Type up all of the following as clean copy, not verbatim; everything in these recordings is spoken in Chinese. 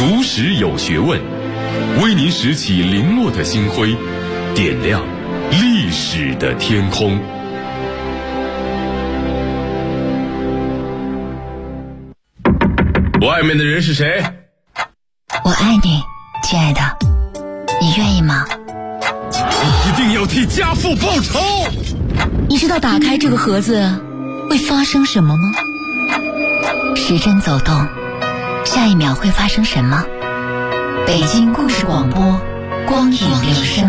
读史有学问，为您拾起零落的星辉，点亮历史的天空。外面的人是谁？ 我爱你，亲爱的，你愿意吗？ 你一定要替家父报仇！ 你知道打开这个盒子会发生什么吗？时针走动，下一秒会发生什么？北京故事广播，光影留声。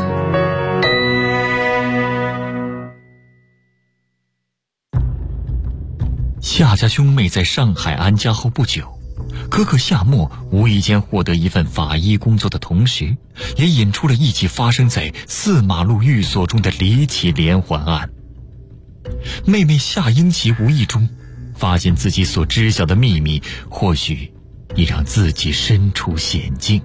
夏家兄妹在上海安家后不久，哥哥夏沫无意间获得一份法医工作的同时，也引出了一起发生在4马路寓所中的离奇连环案。妹妹夏英奇无意中发现自己所知晓的秘密，或许已让自己身处险境。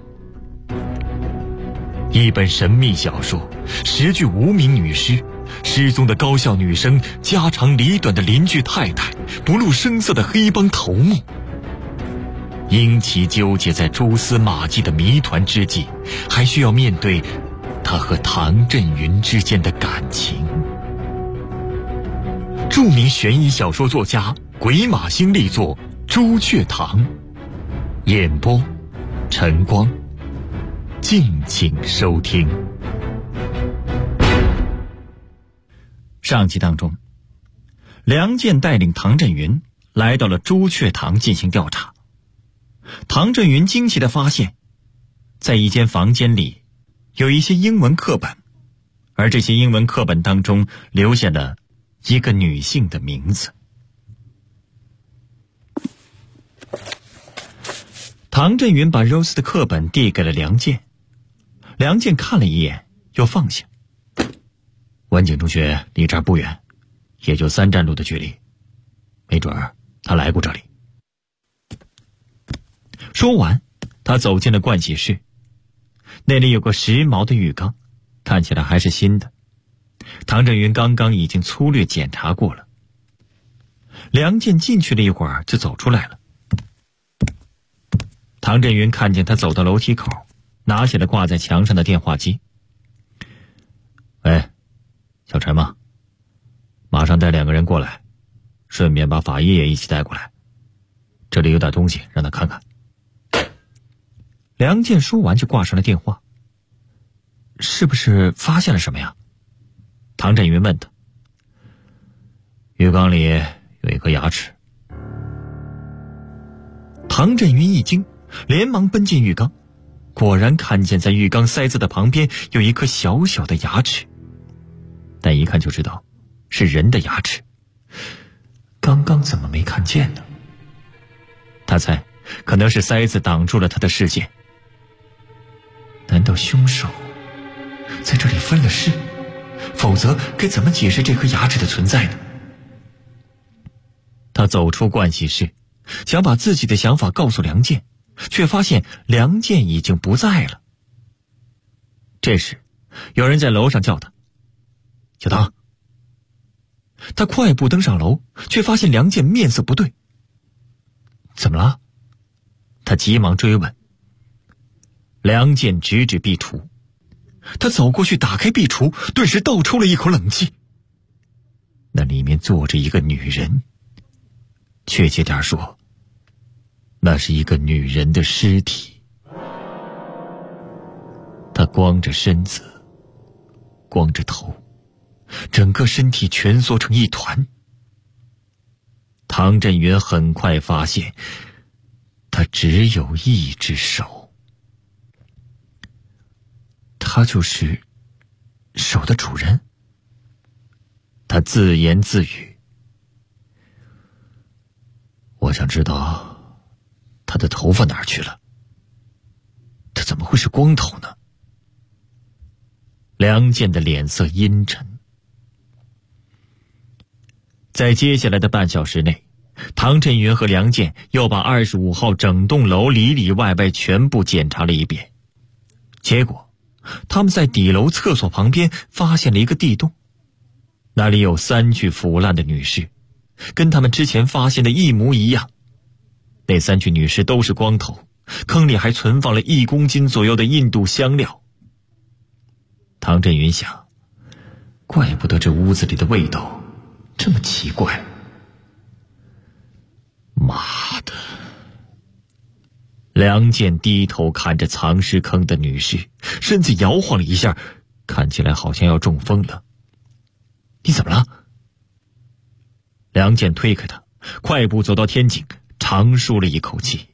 一本神秘小说，10具无名女尸，失踪的高校女生，家长里短的邻居太太，不露声色的黑帮头目。英奇纠结在蛛丝马迹的谜团之际，还需要面对他和唐振云之间的感情。著名悬疑小说作家鬼马星力作《朱雀堂》，演播晨光，敬请收听。上集当中，梁健带领唐振云来到了朱雀堂进行调查。唐振云惊奇地发现，在一间房间里有一些英文课本，而这些英文课本当中留下了一个女性的名字。唐振云把 Rose 的课本递给了梁健，梁健看了一眼又放下。文景中学离这儿不远，也就3站路的距离，没准儿他来过这里。说完，他走进了盥洗室，那里有个时髦的浴缸，看起来还是新的。唐振云刚刚已经粗略检查过了。梁健进去了一会儿就走出来了。唐振云看见他走到楼梯口，拿起了挂在墙上的电话机。喂，小陈吗？马上带2个人过来，顺便把法医也一起带过来，这里有点东西让他看看。梁健说完就挂上了电话。是不是发现了什么呀？唐振云问他。浴缸里有一颗牙齿。唐振云一惊，连忙奔进浴缸，果然看见在浴缸塞子的旁边有一颗小小的牙齿，但一看就知道是人的牙齿。刚刚怎么没看见呢？他猜可能是塞子挡住了他的视线。难道凶手在这里分了尸？否则该怎么解释这颗牙齿的存在呢？他走出盥洗室，想把自己的想法告诉梁健，却发现梁健已经不在了。这时有人在楼上叫他：小唐。他快步登上楼，却发现梁健面色不对。怎么了？他急忙追问。梁健指指壁橱，他走过去打开壁橱，顿时倒抽了一口冷气。那里面坐着一个女人，确切点说，那是一个女人的尸体。她光着身子，光着头，整个身体蜷缩成一团。唐振云很快发现，她只有一只手。他就是手的主人。他自言自语：我想知道他的头发哪儿去了，他怎么会是光头呢？梁健的脸色阴沉。在接下来的半小时内，唐振云和梁健又把25号整栋楼里里外外全部检查了一遍。结果他们在底楼厕所旁边发现了一个地洞，那里有3具腐烂的女尸，跟他们之前发现的一模一样。那3具女尸都是光头， 坑里还存放了1公斤左右的印度香料。唐振云想，怪不得这屋子里的味道这么奇怪。妈的！梁健低头看着藏尸坑的女尸，身子摇晃了一下，看起来好像要中风了。你怎么了？梁健推开他，快步走到天井，长舒了一口气。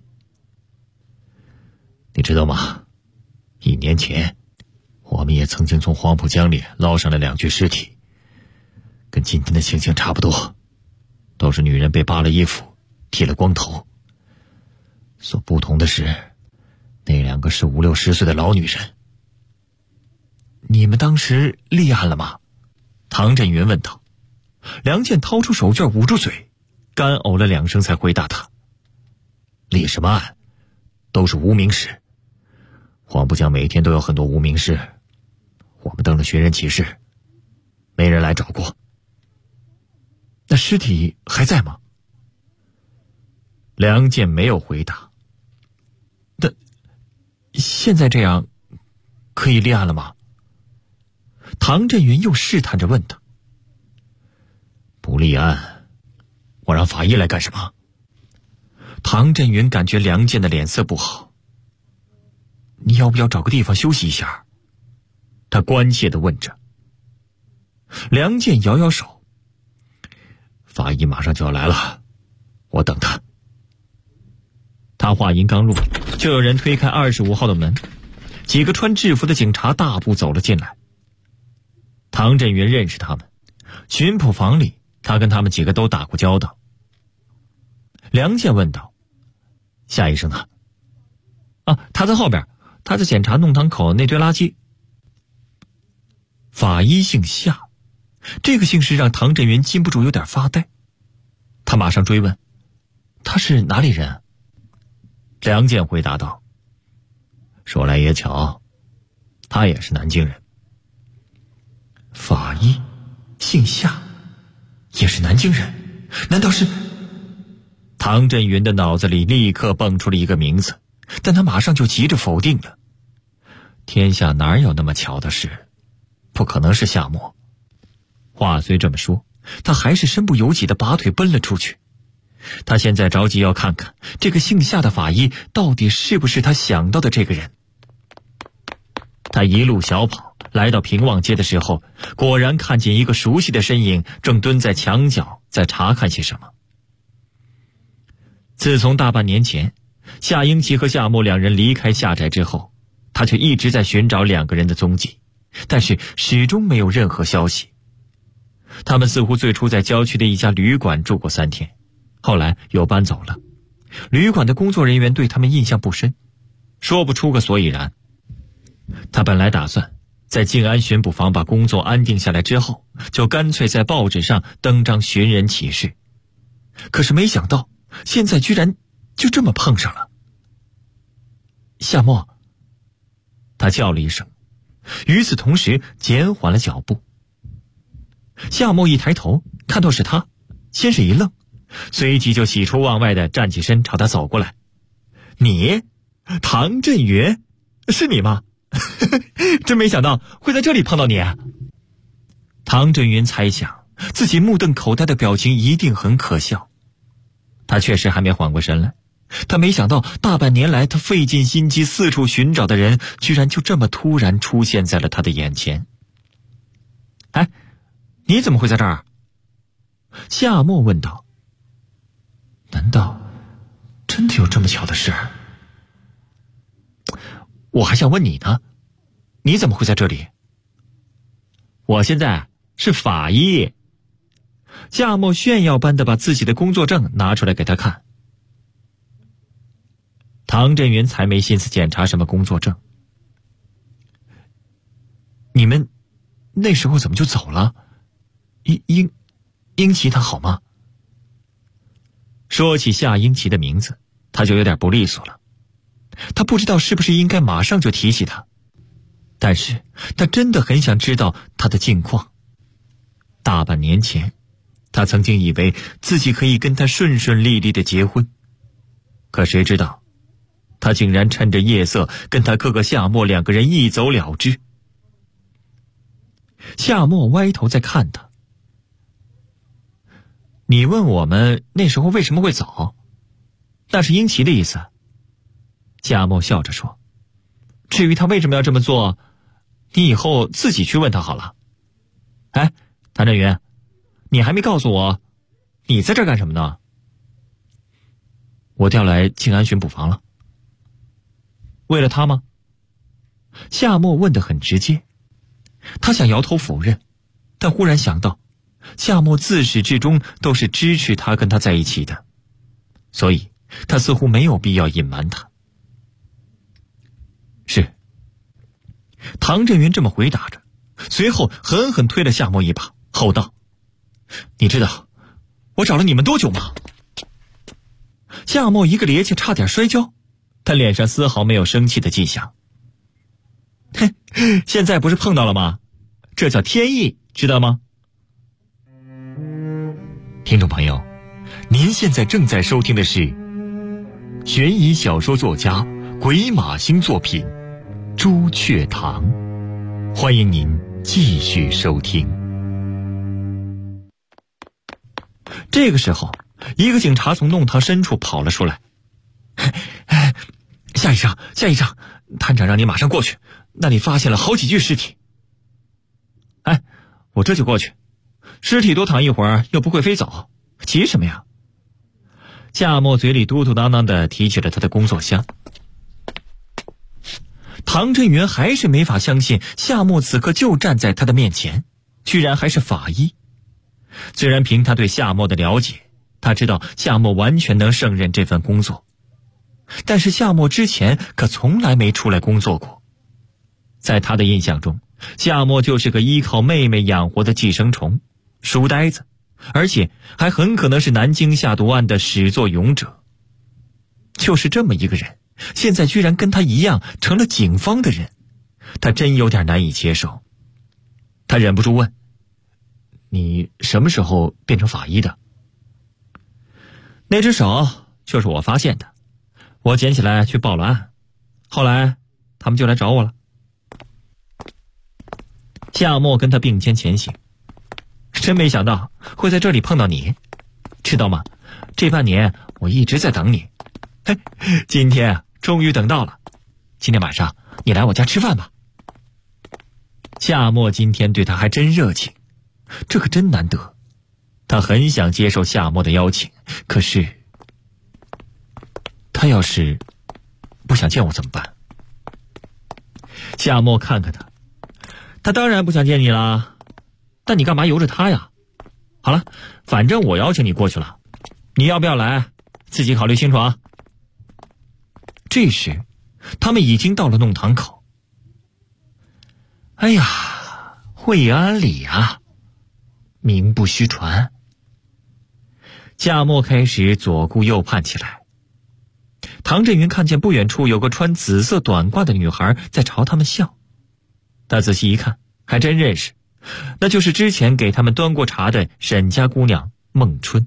你知道吗？1年前我们也曾经从黄浦江里捞上来2具尸体，跟今天的情形差不多，都是女人被扒了衣服，剃了光头。所不同的是，那2个是50、60岁的老女人。你们当时立案了吗？唐振云问道。梁健掏出手绢捂住嘴，干呕了2声才回答他：立什么案？都是无名尸。黄浦江每天都有很多无名尸，我们登了寻人启事，没人来找过。那尸体还在吗？梁健没有回答。那现在这样可以立案了吗？唐振云又试探着问他。不立案，我让法医来干什么？唐振云感觉梁健的脸色不好。你要不要找个地方休息一下？他关切地问着。梁健摇摇手。法医马上就要来了，我等他。他话音刚落，就有人推开25号的门，几个穿制服的警察大步走了进来。唐振云认识他们，巡捕房里他跟他们几个都打过交道。梁健问道：夏医生呢？他在后边，他在检查弄堂口那堆垃圾。法医姓夏，这个姓氏让唐振云禁不住有点发呆。他马上追问：他是哪里人？梁健回答道：说来也巧，他也是南京人。法医姓夏，也是南京人，难道是？唐振云的脑子里立刻蹦出了一个名字，但他马上就急着否定了。天下哪有那么巧的事？不可能是夏沫。话虽这么说，他还是身不由己地拔腿奔了出去。他现在着急要看看这个姓夏的法医到底是不是他想到的这个人。他一路小跑，来到平望街的时候，果然看见一个熟悉的身影正蹲在墙角在查看些什么。自从大半年前夏英奇和夏沫2人离开夏宅之后，他却一直在寻找2个人的踪迹，但是始终没有任何消息。他们似乎最初在郊区的一家旅馆住过3天，后来又搬走了。旅馆的工作人员对他们印象不深，说不出个所以然。他本来打算在静安巡捕房把工作安定下来之后，就干脆在报纸上登张寻人启事，可是没想到现在居然就这么碰上了。夏沫，他叫了一声，与此同时减缓了脚步。夏沫一抬头看到是他，先是一愣，随即就喜出望外地站起身朝他走过来。你，唐振云，是你吗？真没想到会在这里碰到你啊。唐振云猜想自己目瞪口呆的表情一定很可笑。他确实还没缓过神来，他没想到大半年来他费尽心机四处寻找的人，居然就这么突然出现在了他的眼前。你怎么会在这儿？夏沫问道。难道真的有这么巧的事？我还想问你呢，你怎么会在这里？我现在是法医。夏沫炫耀般的把自己的工作证拿出来给他看。唐振云才没心思检查什么工作证。你们那时候怎么就走了？英奇他好吗？说起夏英奇的名字，他就有点不利索了。他不知道是不是应该马上就提起他，但是他真的很想知道他的近况。大半年前，他曾经以为自己可以跟他顺顺利利的结婚，可谁知道他竟然趁着夜色跟他哥哥夏沫两个人一走了之。夏沫歪头在看他。你问我们那时候为什么会走？那是英奇的意思。夏沫笑着说，至于他为什么要这么做，你以后自己去问他好了。哎，谭振云，你还没告诉我，你在这儿干什么呢？我调来静安巡捕房了。为了他吗？夏沫问得很直接。他想摇头否认，但忽然想到，夏沫自始至终都是支持他跟他在一起的，所以他似乎没有必要隐瞒他。是。唐振云这么回答着，随后狠狠推了夏沫一把，吼道：你知道我找了你们多久吗？夏沫一个趔趄差点摔跤，他脸上丝毫没有生气的迹象。嘿，现在不是碰到了吗？这叫天意，知道吗？听众朋友，您现在正在收听的是悬疑小说作家鬼马星作品《朱雀堂》，欢迎您继续收听。这个时候，一个警察从弄堂深处跑了出来。夏医生，探长让你马上过去，那里发现了好几具尸体。哎，我这就过去，尸体多躺一会儿又不会飞走，急什么呀？夏沫嘴里嘟嘟囔囔地提起了他的工作箱。唐振云还是没法相信夏沫此刻就站在他的面前，居然还是法医。虽然凭他对夏沫的了解，他知道夏沫完全能胜任这份工作，但是夏沫之前可从来没出来工作过。在他的印象中，夏沫就是个依靠妹妹养活的寄生虫、书呆子，而且还很可能是南京下毒案的始作俑者。就是这么一个人，现在居然跟他一样成了警方的人，他真有点难以接受。他忍不住问：你什么时候变成法医的？那只手就是我发现的，我捡起来去报了案，后来他们就来找我了。夏沫跟他并肩前行，真没想到会在这里碰到你，知道吗？这半年我一直在等你，嘿，今天终于等到了。今天晚上你来我家吃饭吧。夏沫今天对他还真热情，这可真难得。他很想接受夏沫的邀请，可是他要是不想见我怎么办？夏沫看看他当然不想见你了，但你干嘛由着他呀？好了，反正我邀请你过去了，你要不要来自己考虑清楚啊。这时他们已经到了弄堂口。哎呀，惠安里啊，名不虚传。夏沫开始左顾右盼起来。唐振云看见不远处有个穿紫色短褂的女孩在朝他们笑，他仔细一看，还真认识，那就是之前给他们端过茶的沈家姑娘孟春。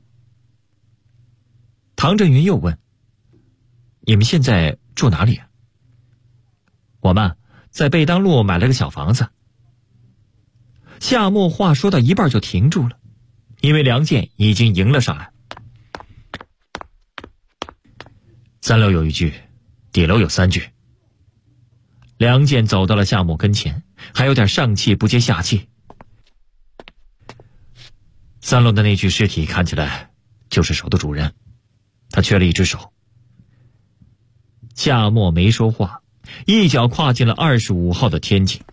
唐振云又问：你们现在住哪里啊？我们在贝当路买了个小房子。夏沫话说到一半就停住了，因为梁健已经迎了上来。3楼有1具，底楼有3具。梁健走到了夏沫跟前，还有点上气不接下气。3楼的那具尸体看起来就是手的主人，他缺了一只手。夏沫没说话，一脚跨进了25号的天井。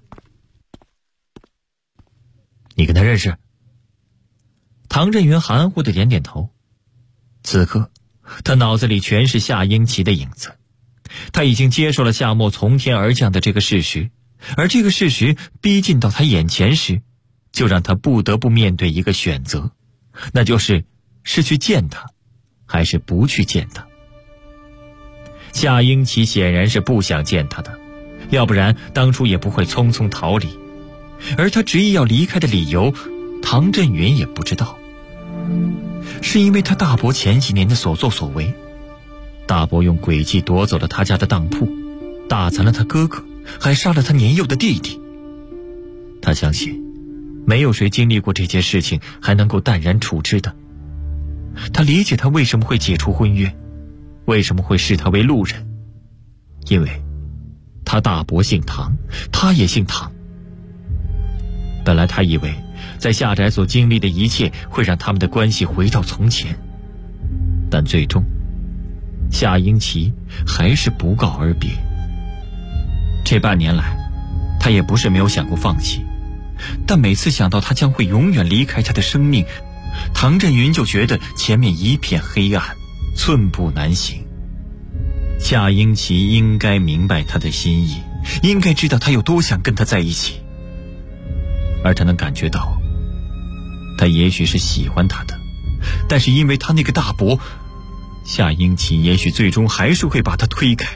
你跟他认识？唐振云含糊地点点头。此刻他脑子里全是夏英奇的影子，他已经接受了夏沫从天而降的这个事实，而这个事实逼近到他眼前时，就让他不得不面对一个选择，那就是去见他还是不去见他。夏英奇显然是不想见他的，要不然当初也不会匆匆逃离，而他执意要离开的理由，唐振云也不知道。是因为他大伯前几年的所作所为， 大伯用诡计夺走了他家的当铺，打残了他哥哥，还杀了他年幼的弟弟。他相信没有谁经历过这件事情还能够淡然处之的。他理解他为什么会解除婚约，为什么会视他为路人，因为他大伯姓唐，他也姓唐。本来他以为在下宅所经历的一切会让他们的关系回到从前，但最终夏英奇还是不告而别。这半年来，他也不是没有想过放弃，但每次想到他将会永远离开他的生命，唐振云就觉得前面一片黑暗，寸步难行。夏英奇应该明白他的心意，应该知道他有多想跟他在一起，而他能感觉到他也许是喜欢他的，但是因为他那个大伯，夏英奇也许最终还是会把他推开。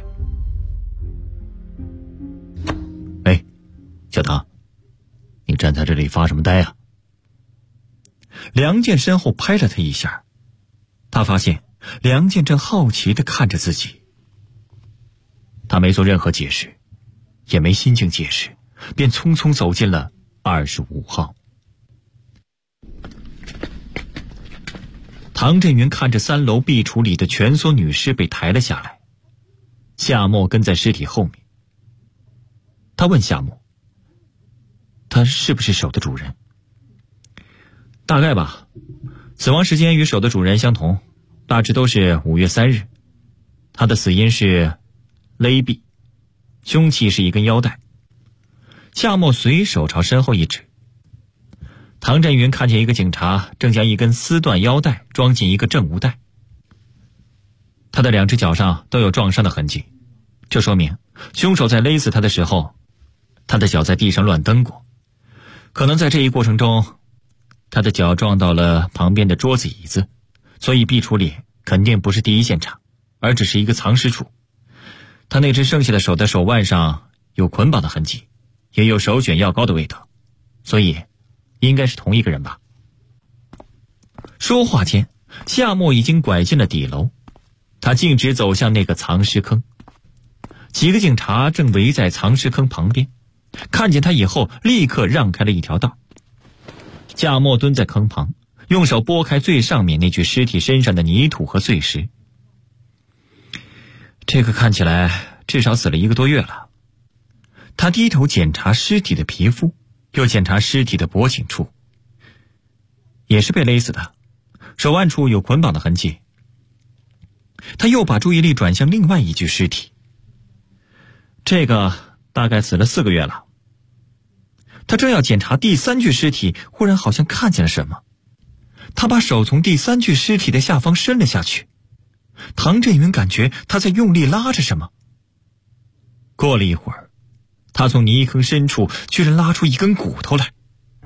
哎，小唐，你站在这里发什么呆啊？梁健身后拍了他一下，他发现梁健正好奇地看着自己。他没做任何解释，也没心情解释，便匆匆走进了25号。唐振云看着3楼壁橱里的蜷缩女尸被抬了下来，夏沫跟在尸体后面。他问夏沫，他是不是手的主人？大概吧，死亡时间与手的主人相同，大致都是5月3日。他的死因是勒毙，凶器是一根腰带。夏沫随手朝身后一指。唐振云看见一个警察正将一根丝缎腰带装进一个证物袋，他的2只脚上都有撞伤的痕迹，这说明凶手在勒死他的时候，他的脚在地上乱蹬过，可能在这一过程中他的脚撞到了旁边的桌子椅子，所以壁橱里肯定不是第一现场，而只是一个藏尸处。他那只剩下的手的手腕上有捆绑的痕迹，也有首选药膏的味道，所以应该是同一个人吧。说话间，夏沫已经拐进了底楼，他径直走向那个藏尸坑。几个警察正围在藏尸坑旁边，看见他以后立刻让开了一条道。夏沫蹲在坑旁，用手拨开最上面那具尸体身上的泥土和碎石。这个看起来至少死了1个多月了。他低头检查尸体的皮肤，又检查尸体的脖颈处，也是被勒死的，手腕处有捆绑的痕迹。他又把注意力转向另外一具尸体，这个大概死了4个月了。他正要检查第3具尸体，忽然好像看见了什么，他把手从第3具尸体的下方伸了下去。唐振云感觉他在用力拉着什么。过了一会儿，他从泥坑深处居然拉出一根骨头来。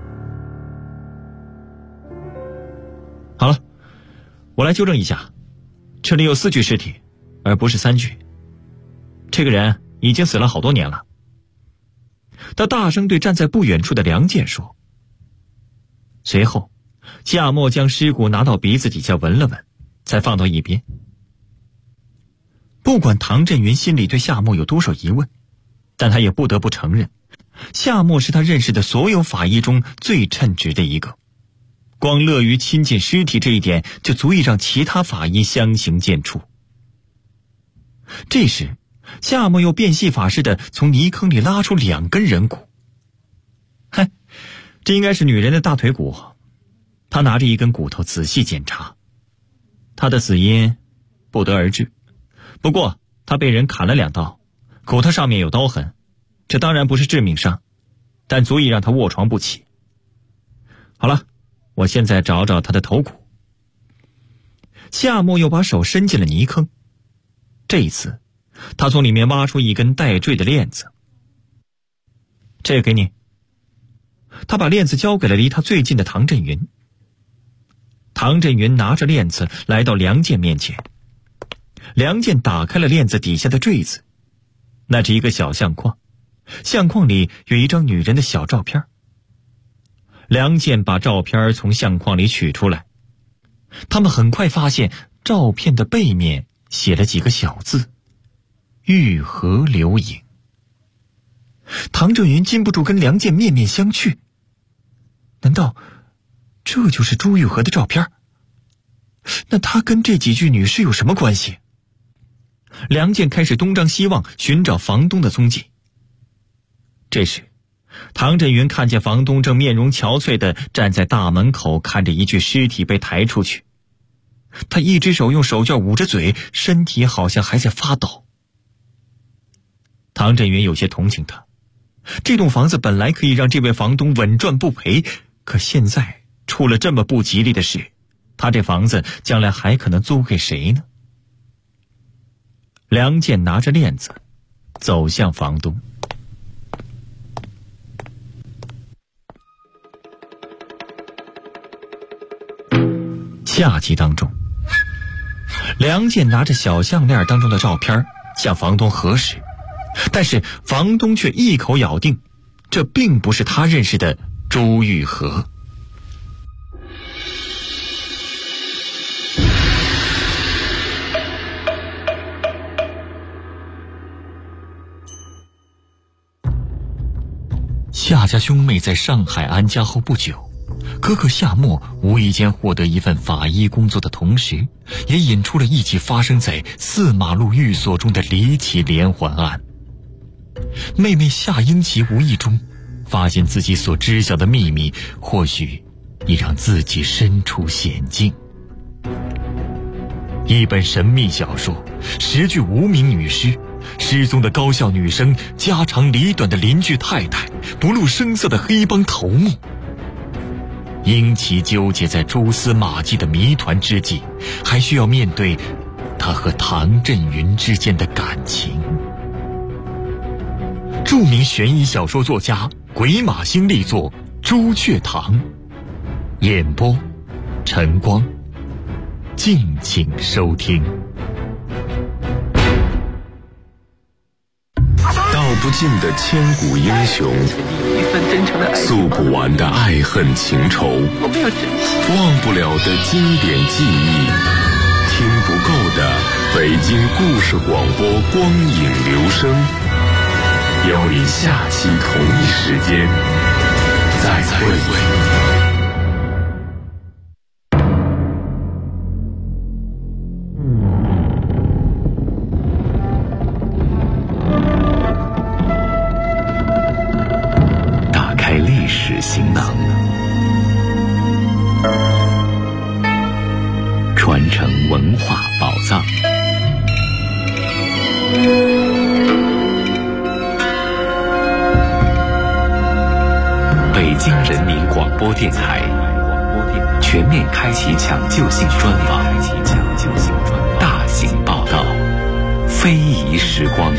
好了，我来纠正一下，这里有4具尸体，而不是3具。这个人已经死了好多年了。他大声对站在不远处的梁健说。随后，夏沫将尸骨拿到鼻子底下闻了闻，才放到一边。不管唐振云心里对夏沫有多少疑问，但他也不得不承认，夏沫是他认识的所有法医中最称职的一个。光乐于亲近尸体这一点，就足以让其他法医相形见绌。这时，夏沫又变戏法似的从泥坑里拉出2根人骨。嗨，这应该是女人的大腿骨。他拿着一根骨头仔细检查，他的死因不得而知。不过他被人砍了2刀，骨头上面有刀痕，这当然不是致命伤，但足以让他卧床不起。好了，我现在找找他的头骨。夏沫又把手伸进了泥坑，这一次他从里面挖出一根带坠的链子。这个给你。他把链子交给了离他最近的唐振云。唐振云拿着链子来到梁健面前。梁健打开了链子底下的坠子，那是一个小相框，相框里有一张女人的小照片。梁健把照片从相框里取出来，他们很快发现照片的背面写了几个小字：玉河流影。唐正云禁不住跟梁健面面相觑，难道这就是朱玉和的照片？那他跟这几具女尸有什么关系？梁健开始东张西望，寻找房东的踪迹。这时唐振云看见房东正面容憔悴地站在大门口，看着一具尸体被抬出去。他一只手用手绢捂着嘴，身体好像还在发抖。唐振云有些同情他，这栋房子本来可以让这位房东稳赚不赔，可现在出了这么不吉利的事，他这房子将来还可能租给谁呢？梁健拿着链子走向房东。下集当中，梁健拿着小项链当中的照片向房东核实，但是房东却一口咬定这并不是他认识的朱玉和。夏家兄妹在上海安家后不久，哥哥夏沫无意间获得一份法医工作的同时，也引出了一起发生在4马路寓所中的离奇连环案。妹妹夏英奇无意中发现自己所知晓的秘密，或许已让自己身处险境。一本神秘小说，10具无名女尸，失踪的高校女生，家长里短的邻居太太，不露声色的黑帮头目。英奇纠结在蛛丝马迹的谜团之际，还需要面对他和唐振云之间的感情。著名悬疑小说作家鬼马星力作《朱雀堂》，演播晨光，敬请收听。 道不尽的千古英雄，诉不完的爱恨情仇，忘不了的经典记忆，听不够的北京故事广播光影留声。邀你下期同一时间再会。行囊，传承文化宝藏。北京人民广播电台全面开启抢救性专访，大型报道，非遗时光。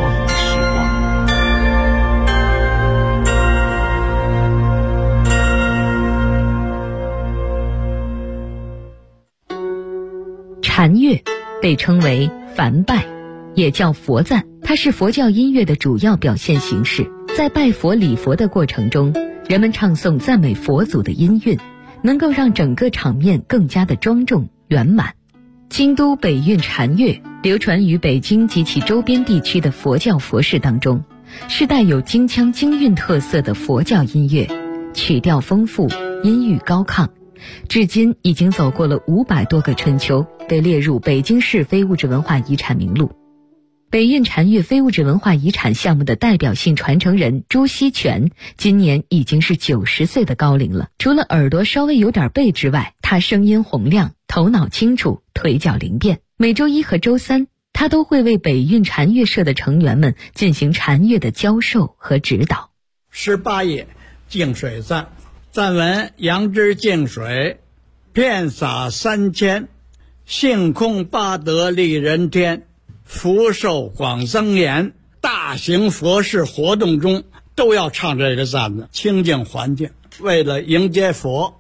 禅乐被称为梵拜，也叫佛赞，它是佛教音乐的主要表现形式。在拜佛礼佛的过程中，人们唱诵赞美佛祖的音韵，能够让整个场面更加的庄重圆满。京都北韵禅乐流传于北京及其周边地区的佛教佛事当中，是带有京腔京韵特色的佛教音乐，曲调丰富，音域高亢，至今已经走过了500多个春秋，被列入北京市非物质文化遗产名录。北韵禅乐非物质文化遗产项目的代表性传承人朱锡全今年已经是90岁的高龄了。除了耳朵稍微有点背之外，他声音洪亮，头脑清楚，腿脚灵便。每周1和周3，他都会为北韵禅乐社的成员们进行禅乐的教授和指导。 18页净水赞，赞文：杨枝净水，遍洒3000，性空八德利人天，福寿广增延。大型佛事活动中都要唱这个赞的，清净环境，为了迎接佛。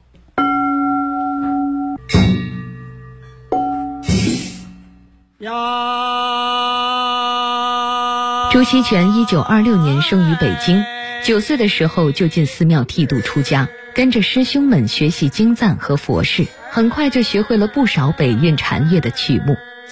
朱锡全1926年生于北京，9岁的时候就进寺庙剃度出家，跟着师兄们学习经赞和佛事，很快就学会了不少北韵禅乐的曲目。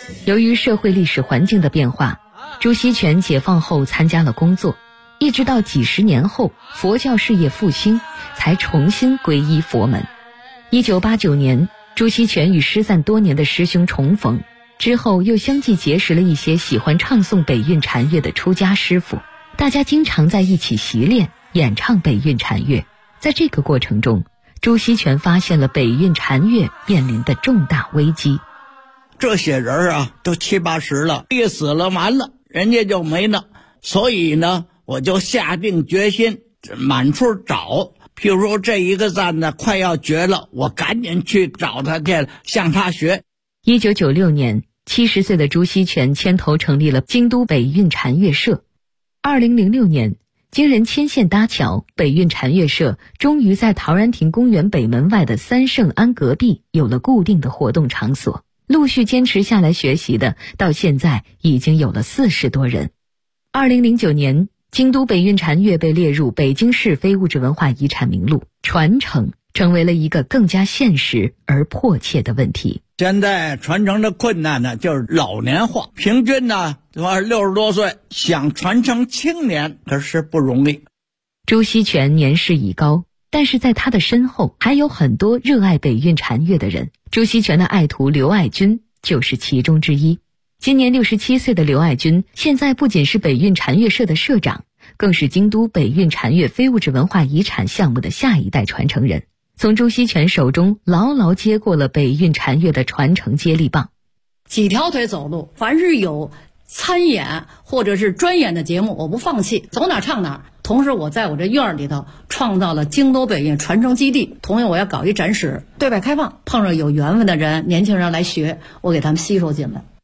由于社会历史环境的变化，朱锡全解放后参加了工作，一直到几十年后佛教事业复兴，才重新皈依佛门。1989年，朱锡全与失散多年的师兄重逢，之后又相继结识了一些喜欢唱诵北韵禅乐的出家师傅，大家经常在一起习练演唱北韵禅乐。在这个过程中，朱锡全发现了北韵禅乐面临的重大危机。 这些人啊，都70、80了，一死了完了，人家就没了。所以呢，我就下定决心满处找。譬如说这一个赞呢快要绝了，我赶紧去找他去，向他学。 1996年，70岁的朱锡全牵头成立了京都北韵禅乐社。2006年，经人牵线搭桥，北韵禅乐社终于在陶然亭公园北门外的三圣庵隔壁有了固定的活动场所。陆续坚持下来学习的，到现在已经有了40多人。2009年，京都北韵禅乐被列入北京市非物质文化遗产名录，传承成为了一个更加现实而迫切的问题。 现在传承的困难呢，就是老年化，平均呢60多岁，想传承青年可是不容易。 朱锡全年事已高，但是在他的身后还有很多热爱北韵禅乐的人。朱锡全的爱徒刘爱军就是其中之一。今年67岁的刘爱军，现在不仅是北韵禅乐社的社长，更是京都北韵禅乐非物质文化遗产项目的下一代传承人，从朱锡全手中牢牢接过了北韵禅乐的传承接力棒。 几条腿走路，凡是有参演或者是专演的节目，我不放弃，走哪唱哪。同时我在我这院里头创造了京都北韵传承基地，同样我要搞一展示，对外开放，碰上有缘分的人，年轻人来学，我给他们吸收进来。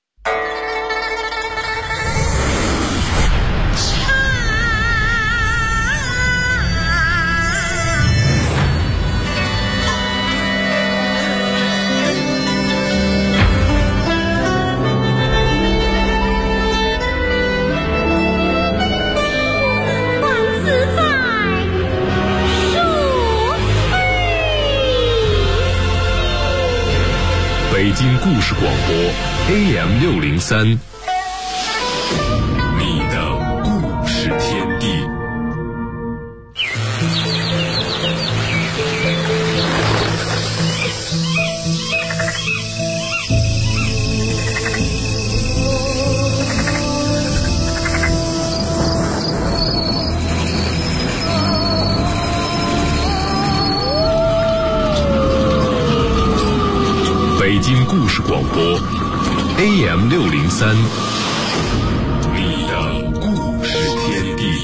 北京故事广播 AM603， 你的故事天地。北京故事广播 AM603， 你的故事天地。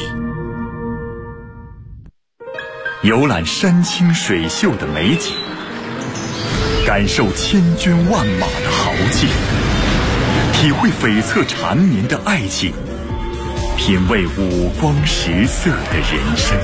游览山清水秀的美景，感受千军万马的豪气，体会悱恻缠绵的爱情，品味五光十色的人生。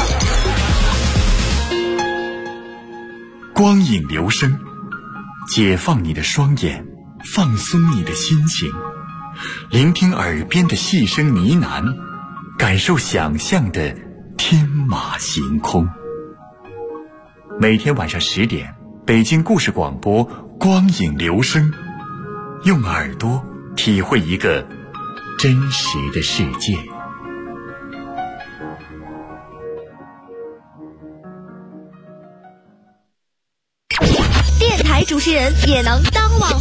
光影流声，解放你的双眼，放松你的心情，聆听耳边的细声呢喃，感受想象的天马行空。每天晚上10点，北京故事广播光影流声，用耳朵体会一个真实的世界。 电台主持人也能当